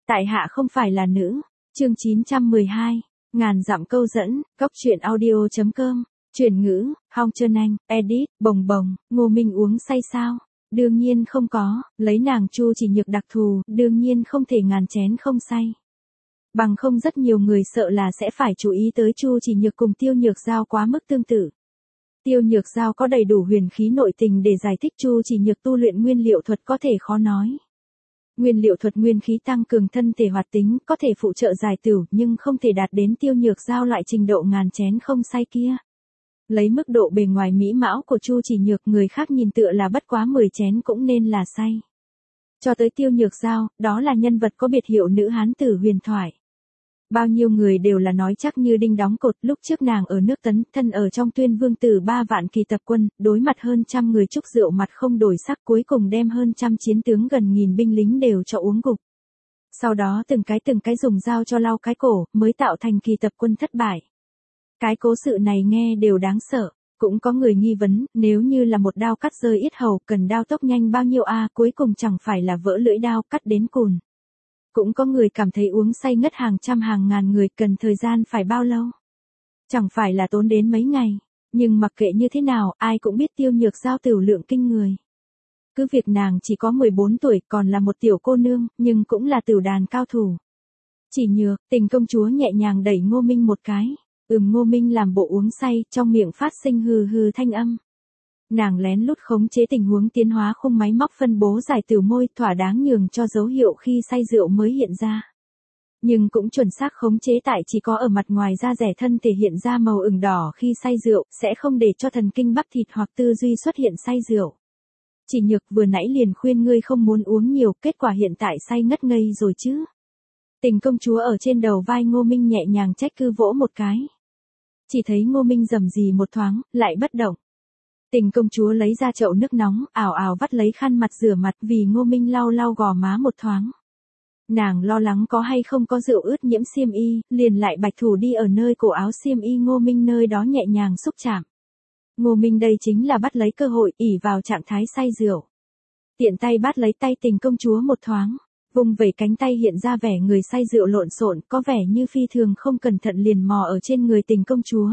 Tại hạ không phải là nữ. Chương 912. Ngàn dặm câu dẫn, Cóc truyện audio.com. Chuyển ngữ, Hong Trân Anh, edit, bồng bồng, Ngô Minh uống say sao? Đương nhiên không có, lấy nàng Chu Chỉ Nhược đặc thù, đương nhiên không thể ngàn chén không say. Bằng không rất nhiều người sợ là sẽ phải chú ý tới Chu Chỉ Nhược cùng Tiêu Nhược Giao quá mức tương tự. Tiêu Nhược Giao có đầy đủ huyền khí nội tình để giải thích Chu Chỉ Nhược tu luyện nguyên liệu thuật có thể khó nói. Nguyên liệu thuật nguyên khí tăng cường thân thể hoạt tính, có thể phụ trợ giải tửu nhưng không thể đạt đến Tiêu Nhược Giao loại trình độ ngàn chén không say kia. Lấy mức độ bề ngoài mỹ mão của Chu Chỉ Nhược, người khác nhìn tựa là bất quá 10 chén cũng nên là say. Cho tới Tiêu Nhược Giao, đó là nhân vật có biệt hiệu nữ hán tử huyền thoại. Bao nhiêu người đều là nói chắc như đinh đóng cột, lúc trước nàng ở nước Tấn, thân ở trong Tuyên Vương Tử 3 vạn kỳ tập quân, đối mặt hơn trăm người chúc rượu mặt không đổi sắc, cuối cùng đem hơn trăm chiến tướng gần nghìn binh lính đều cho uống gục. Sau đó từng cái dùng dao cho lau cái cổ, mới tạo thành kỳ tập quân thất bại. Cái cố sự này nghe đều đáng sợ. Cũng có người nghi vấn, nếu như là một đao cắt rơi yết hầu, cần đao tốc nhanh bao nhiêu cuối cùng chẳng phải là vỡ lưỡi đao cắt đến cùn. Cũng có người cảm thấy uống say ngất hàng trăm hàng ngàn người cần thời gian phải bao lâu. Chẳng phải là tốn đến mấy ngày. Nhưng mặc kệ như thế nào, ai cũng biết Tiêu Nhược Giao tửu lượng kinh người. Cứ việc nàng chỉ có 14 tuổi, còn là một tiểu cô nương, nhưng cũng là tửu đàn cao thủ. Chỉ Nhược, Tình công chúa nhẹ nhàng đẩy Ngô Minh một cái. Ngô Minh làm bộ uống say, trong miệng phát sinh hừ hừ thanh âm. Nàng lén lút khống chế tình huống tiến hóa khung máy móc phân bố giải tửu môi, thỏa đáng nhường cho dấu hiệu khi say rượu mới hiện ra. Nhưng cũng chuẩn xác khống chế tại chỉ có ở mặt ngoài da rẻ thân thể hiện ra màu ửng đỏ khi say rượu, sẽ không để cho thần kinh bắp thịt hoặc tư duy xuất hiện say rượu. Chỉ Nhược vừa nãy liền khuyên ngươi không muốn uống nhiều, kết quả hiện tại say ngất ngây rồi chứ. Tình công chúa ở trên đầu vai Ngô Minh nhẹ nhàng trách cứ vỗ một cái. Chỉ thấy Ngô Minh rầm rì một thoáng, lại bất động. Tình công chúa lấy ra chậu nước nóng, ảo ảo vắt lấy khăn mặt rửa mặt vì Ngô Minh lau lau gò má một thoáng. Nàng lo lắng có hay không có rượu ướt nhiễm xiêm y, liền lại bạch thủ đi ở nơi cổ áo xiêm y Ngô Minh nơi đó nhẹ nhàng xúc chạm. Ngô Minh đây chính là bắt lấy cơ hội, ỷ vào trạng thái say rượu. Tiện tay bắt lấy tay tình công chúa một thoáng. Vùng vẩy cánh tay hiện ra vẻ người say rượu lộn xộn, có vẻ như phi thường không cẩn thận liền mò ở trên người tình công chúa.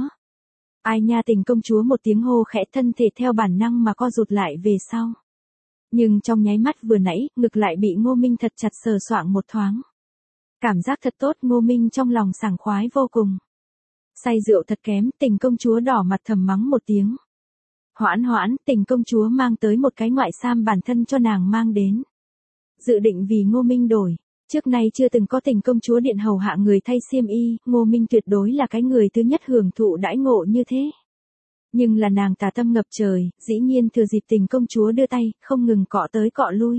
Ai nha, tình công chúa một tiếng hô khẽ, thân thể theo bản năng mà co rụt lại về sau. Nhưng trong nháy mắt vừa nãy, ngực lại bị Ngô Minh thật chặt sờ soạng một thoáng. Cảm giác thật tốt, Ngô Minh trong lòng sảng khoái vô cùng. Say rượu thật kém, tình công chúa đỏ mặt thầm mắng một tiếng. Hoãn hoãn, tình công chúa mang tới một cái ngoại sam bản thân cho nàng mang đến. Dự định vì Ngô Minh đổi. Trước nay chưa từng có tình công chúa điện hầu hạ người thay xiêm y, Ngô Minh tuyệt đối là cái người thứ nhất hưởng thụ đãi ngộ như thế. Nhưng là nàng tà tâm ngập trời, dĩ nhiên thừa dịp tình công chúa đưa tay, không ngừng cọ tới cọ lui.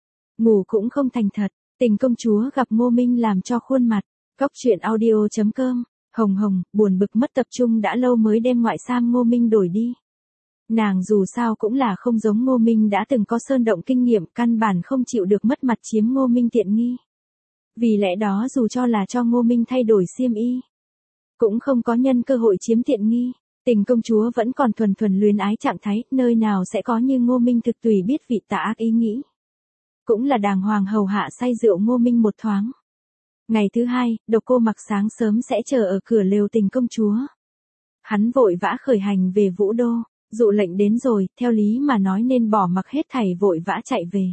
Ngủ cũng không thành thật, tình công chúa gặp Ngô Minh làm cho khuôn mặt. Cóc truyện audio.com. Hồng Hồng, buồn bực mất tập trung đã lâu mới đem ngoại sam Ngô Minh đổi đi. Nàng dù sao cũng là không giống Ngô Minh đã từng có sơn động kinh nghiệm, căn bản không chịu được mất mặt chiếm Ngô Minh tiện nghi. Vì lẽ đó dù cho là cho Ngô Minh thay đổi xiêm y, cũng không có nhân cơ hội chiếm tiện nghi. Tình công chúa vẫn còn thuần thuần luyến ái trạng thái, nơi nào sẽ có như Ngô Minh thực tùy biết vị tà ác ý nghĩ. Cũng là đàng hoàng hầu hạ say rượu Ngô Minh một thoáng. Ngày thứ hai, Độc Cô Mặc sáng sớm sẽ chờ ở cửa lều tình công chúa. Hắn vội vã khởi hành về Vũ Đô. Dụ lệnh đến rồi, theo lý mà nói nên bỏ mặc hết thảy vội vã chạy về.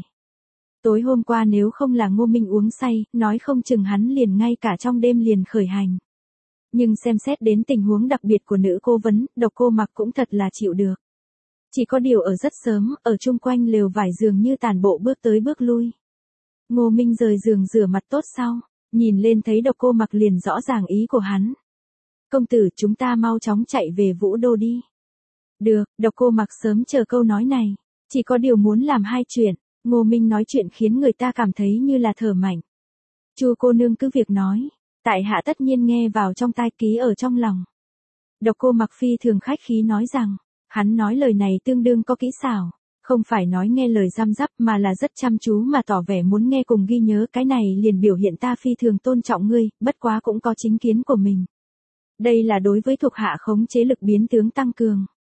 Tối hôm qua nếu không là Ngô Minh uống say, nói không chừng hắn liền ngay cả trong đêm liền khởi hành. Nhưng xem xét đến tình huống đặc biệt của nữ cố vấn, Độc Cô Mặc cũng thật là chịu được. Chỉ có điều ở rất sớm, ở chung quanh lều vải dường như tàn bộ bước tới bước lui. Ngô Minh rời giường rửa mặt tốt sau, nhìn lên thấy Độc Cô Mặc liền rõ ràng ý của hắn. Công tử, chúng ta mau chóng chạy về Vũ Đô đi. Được, Độc Cô Mặc sớm chờ câu nói này. Chỉ có điều muốn làm hai chuyện. Ngô Minh nói chuyện khiến người ta cảm thấy như là thở mạnh. Chu cô nương cứ việc nói. Tại hạ tất nhiên nghe vào trong tai, ký ở trong lòng. Độc Cô Mặc phi thường khách khí nói rằng. Hắn nói lời này tương đương có kỹ xảo. Không phải nói nghe lời răm rắp mà là rất chăm chú mà tỏ vẻ muốn nghe cùng ghi nhớ. Cái này liền biểu hiện ta phi thường tôn trọng ngươi, bất quá cũng có chính kiến của mình. Đây là đối với thuộc hạ khống chế lực biến tướng tăng cường.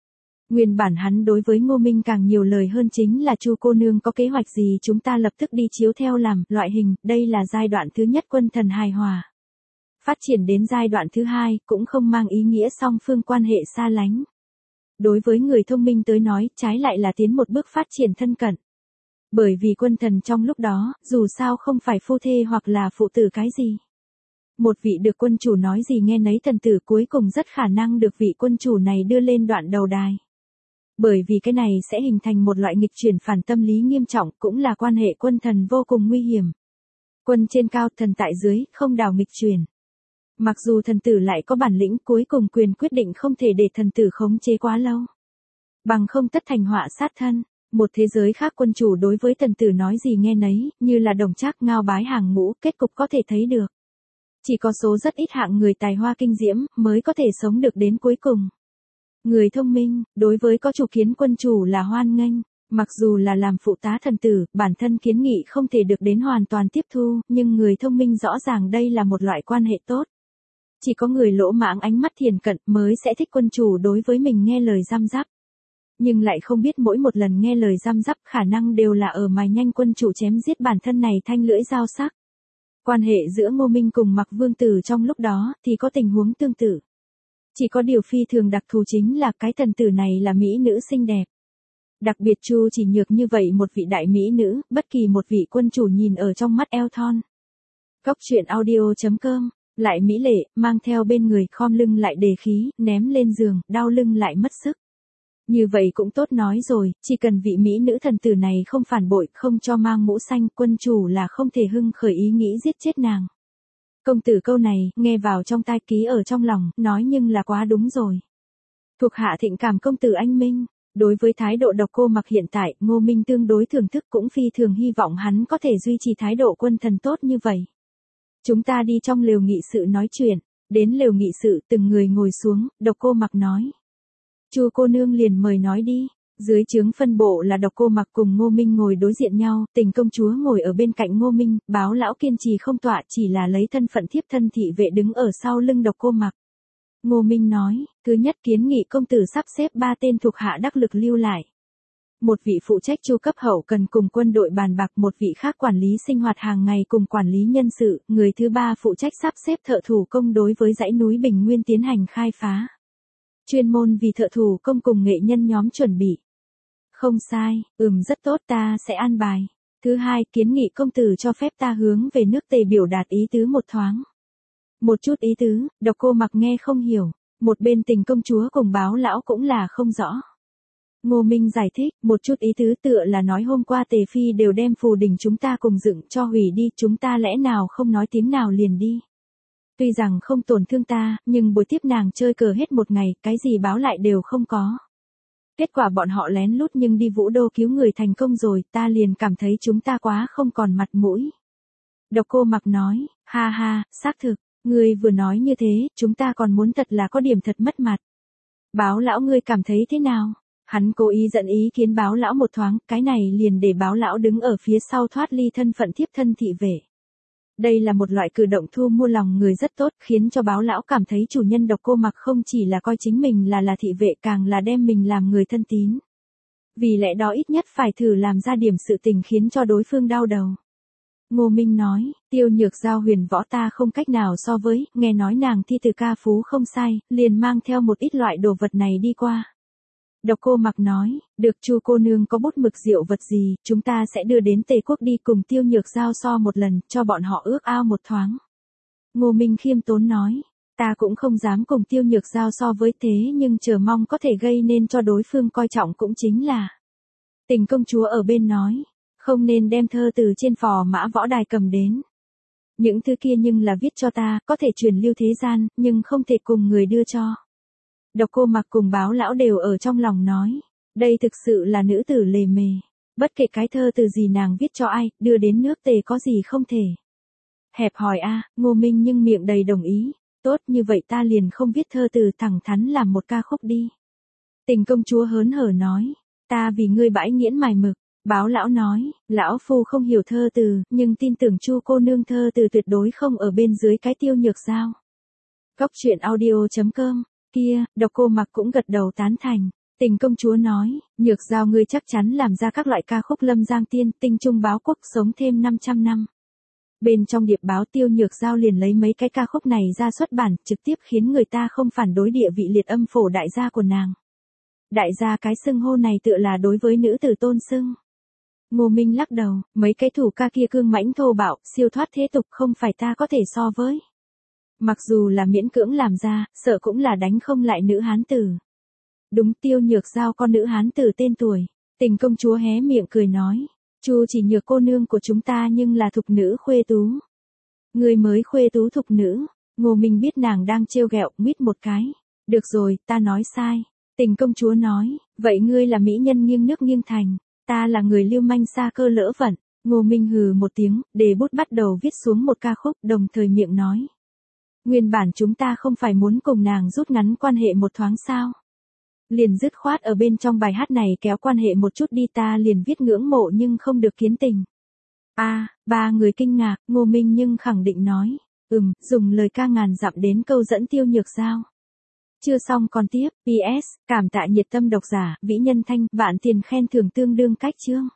Nguyên bản hắn đối với Ngô Minh càng nhiều lời hơn chính là Chu cô nương có kế hoạch gì chúng ta lập tức đi chiếu theo làm, loại hình, đây là giai đoạn thứ nhất quân thần hài hòa. Phát triển đến giai đoạn thứ hai cũng không mang ý nghĩa song phương quan hệ xa lánh. Đối với người thông minh tới nói, trái lại là tiến một bước phát triển thân cận. Bởi vì quân thần trong lúc đó, dù sao không phải phu thê hoặc là phụ tử cái gì. Một vị được quân chủ nói gì nghe nấy thần tử cuối cùng rất khả năng được vị quân chủ này đưa lên đoạn đầu đài. Bởi vì cái này sẽ hình thành một loại nghịch chuyển phản tâm lý nghiêm trọng, cũng là quan hệ quân thần vô cùng nguy hiểm. Quân trên cao, thần tại dưới, không đảo nghịch chuyển. Mặc dù thần tử lại có bản lĩnh, cuối cùng quyền quyết định không thể để thần tử khống chế quá lâu. Bằng không tất thành họa sát thân. Một thế giới khác quân chủ đối với thần tử nói gì nghe nấy, như là đồng trác ngao bái hàng ngũ, kết cục có thể thấy được. Chỉ có số rất ít hạng người tài hoa kinh diễm, mới có thể sống được đến cuối cùng. Người thông minh, đối với có chủ kiến quân chủ là hoan nghênh. Mặc dù là làm phụ tá thần tử, bản thân kiến nghị không thể được đến hoàn toàn tiếp thu, nhưng người thông minh rõ ràng đây là một loại quan hệ tốt. Chỉ có người lỗ mãng ánh mắt thiền cận mới sẽ thích quân chủ đối với mình nghe lời răm rắp. Nhưng lại không biết mỗi một lần nghe lời răm rắp khả năng đều là ở mài nhanh quân chủ chém giết bản thân này thanh lưỡi dao sắc. Quan hệ giữa Ngô Minh cùng Mạc Vương Tử trong lúc đó thì có tình huống tương tự. Chỉ có điều phi thường đặc thù chính là cái thần tử này là mỹ nữ xinh đẹp. Đặc biệt Chu Chỉ Nhược như vậy một vị đại mỹ nữ, bất kỳ một vị quân chủ nhìn ở trong mắt eo thon. Góc truyện audio.com, lại mỹ lệ, mang theo bên người, khom lưng lại đề khí, ném lên giường, đau lưng lại mất sức. Như vậy cũng tốt nói rồi, chỉ cần vị mỹ nữ thần tử này không phản bội, không cho mang mũ xanh, quân chủ là không thể hưng khởi ý nghĩ giết chết nàng. Công tử câu này, nghe vào trong tai ký ở trong lòng, nói nhưng là quá đúng rồi. Thuộc hạ thịnh cảm công tử anh minh. Đối với thái độ Độc Cô Mặc hiện tại, Ngô Minh tương đối thưởng thức cũng phi thường hy vọng hắn có thể duy trì thái độ quân thần tốt như vậy. Chúng ta đi trong lều nghị sự nói chuyện, đến lều nghị sự từng người ngồi xuống, Độc Cô Mặc nói. Chu cô nương liền mời nói đi. Dưới trướng phân bộ là Độc Cô Mặc cùng Ngô Minh ngồi đối diện nhau, Tình công chúa ngồi ở bên cạnh Ngô Minh, Báo lão kiên trì không tọa, chỉ là lấy thân phận thiếp thân thị vệ đứng ở sau lưng Độc Cô Mặc. Ngô Minh nói, thứ nhất kiến nghị công tử sắp xếp 3 tên thuộc hạ đắc lực lưu lại. Một vị phụ trách chu cấp hậu cần cùng quân đội bàn bạc, một vị khác quản lý sinh hoạt hàng ngày cùng quản lý nhân sự, người thứ ba phụ trách sắp xếp thợ thủ công đối với dãy núi Bình Nguyên tiến hành khai phá. Chuyên môn vì thợ thủ công cùng nghệ nhân nhóm chuẩn bị. Không sai, rất tốt ta sẽ an bài. Thứ hai, kiến nghị công tử cho phép ta hướng về nước Tề biểu đạt ý tứ một thoáng. Một chút ý tứ, Độc Cô Mặc nghe không hiểu, một bên Tình công chúa cùng Báo lão cũng là không rõ. Ngô Minh giải thích, một chút ý tứ tựa là nói hôm qua Tề Phi đều đem phù đỉnh chúng ta cùng dựng cho hủy đi, chúng ta lẽ nào không nói tiếng nào liền đi. Tuy rằng không tổn thương ta, nhưng buổi tiếp nàng chơi cờ hết một ngày, cái gì báo lại đều không có. Kết quả bọn họ lén lút nhưng đi Vũ Đô cứu người thành công rồi, ta liền cảm thấy chúng ta quá không còn mặt mũi. Độc Cô Mặc nói, ha ha, xác thực. Ngươi vừa nói như thế, chúng ta còn muốn thật là có điểm thật mất mặt. Báo lão ngươi cảm thấy thế nào? Hắn cố ý dẫn ý kiến Báo lão một thoáng, cái này liền để Báo lão đứng ở phía sau thoát ly thân phận thiếp thân thị vệ. Đây là một loại cử động thu mua lòng người rất tốt, khiến cho Báo lão cảm thấy chủ nhân Độc Cô Mặc không chỉ là coi chính mình là thị vệ, càng là đem mình làm người thân tín. Vì lẽ đó ít nhất phải thử làm ra điểm sự tình khiến cho đối phương đau đầu. Ngô Minh nói, Tiêu Nhược Giao huyền võ ta không cách nào so với, nghe nói nàng thi từ ca phú không sai, liền mang theo một ít loại đồ vật này đi qua. Độc Cô Mặc nói, được Chu cô nương có bút mực rượu vật gì, chúng ta sẽ đưa đến Tề quốc đi cùng Tiêu Nhược Giao so một lần, cho bọn họ ước ao một thoáng. Ngô Minh khiêm tốn nói, ta cũng không dám cùng Tiêu Nhược Giao so với thế nhưng chờ mong có thể gây nên cho đối phương coi trọng cũng chính là. Tình công chúa ở bên nói. Không nên đem thơ từ trên phò mã võ đài cầm đến. Những thứ kia nhưng là viết cho ta, có thể truyền lưu thế gian, nhưng không thể cùng người đưa cho. Độc Cô Mặc cùng Báo lão đều ở trong lòng nói. Đây thực sự là nữ tử lề mề. Bất kể cái thơ từ gì nàng viết cho ai, đưa đến nước Tề có gì không thể. Hẹp hòi a, Ngô Minh nhưng miệng đầy đồng ý. Tốt như vậy ta liền không viết thơ từ, thẳng thắn làm một ca khúc đi. Tình công chúa hớn hở nói. Ta vì ngươi bãi nghiễn mài mực. Báo lão nói, lão phu không hiểu thơ từ, nhưng tin tưởng Chu cô nương thơ từ tuyệt đối không ở bên dưới cái Tiêu Nhược Giao. Góc truyện audio.com, kia, Độc Cô Mặc cũng gật đầu tán thành. Tình công chúa nói, Nhược Giao ngươi chắc chắn làm ra các loại ca khúc Lâm Giang Tiên, Tinh Trung báo quốc sống thêm 500 năm. Bên trong điệp báo Tiêu Nhược Giao liền lấy mấy cái ca khúc này ra xuất bản, trực tiếp khiến người ta không phản đối địa vị liệt âm phổ đại gia của nàng. Đại gia cái xưng hô này tựa là đối với nữ tử tôn xưng. Ngô Minh lắc đầu, mấy cái thủ ca kia cương mãnh thô bạo, siêu thoát thế tục không phải ta có thể so với. Mặc dù là miễn cưỡng làm ra, sợ cũng là đánh không lại nữ hán tử. Đúng, Tiêu Nhược Giao con nữ hán tử tên tuổi. Tình công chúa hé miệng cười nói, Chu Chỉ Nhược cô nương của chúng ta nhưng là thục nữ khuê tú. Người mới khuê tú thục nữ. Ngô Minh biết nàng đang trêu ghẹo, mít một cái. Được rồi, ta nói sai. Tình công chúa nói, vậy ngươi là mỹ nhân nghiêng nước nghiêng thành, ta là người lưu manh xa cơ lỡ vận. Ngô Minh hừ một tiếng, để bút bắt đầu viết xuống một ca khúc, đồng thời miệng nói. Nguyên bản chúng ta không phải muốn cùng nàng rút ngắn quan hệ một thoáng sao. Liền dứt khoát ở bên trong bài hát này kéo quan hệ một chút đi, ta liền viết ngưỡng mộ nhưng không được kiến tình. Ba người kinh ngạc, Ngô Minh nhưng khẳng định nói, dùng lời ca ngàn dặm đến câu dẫn Tiêu Nhược Giao. Chưa xong còn tiếp, PS, cảm tạ nhiệt tâm độc giả, Vĩ Nhân Thanh, vạn tiền khen thưởng tương đương cách chương.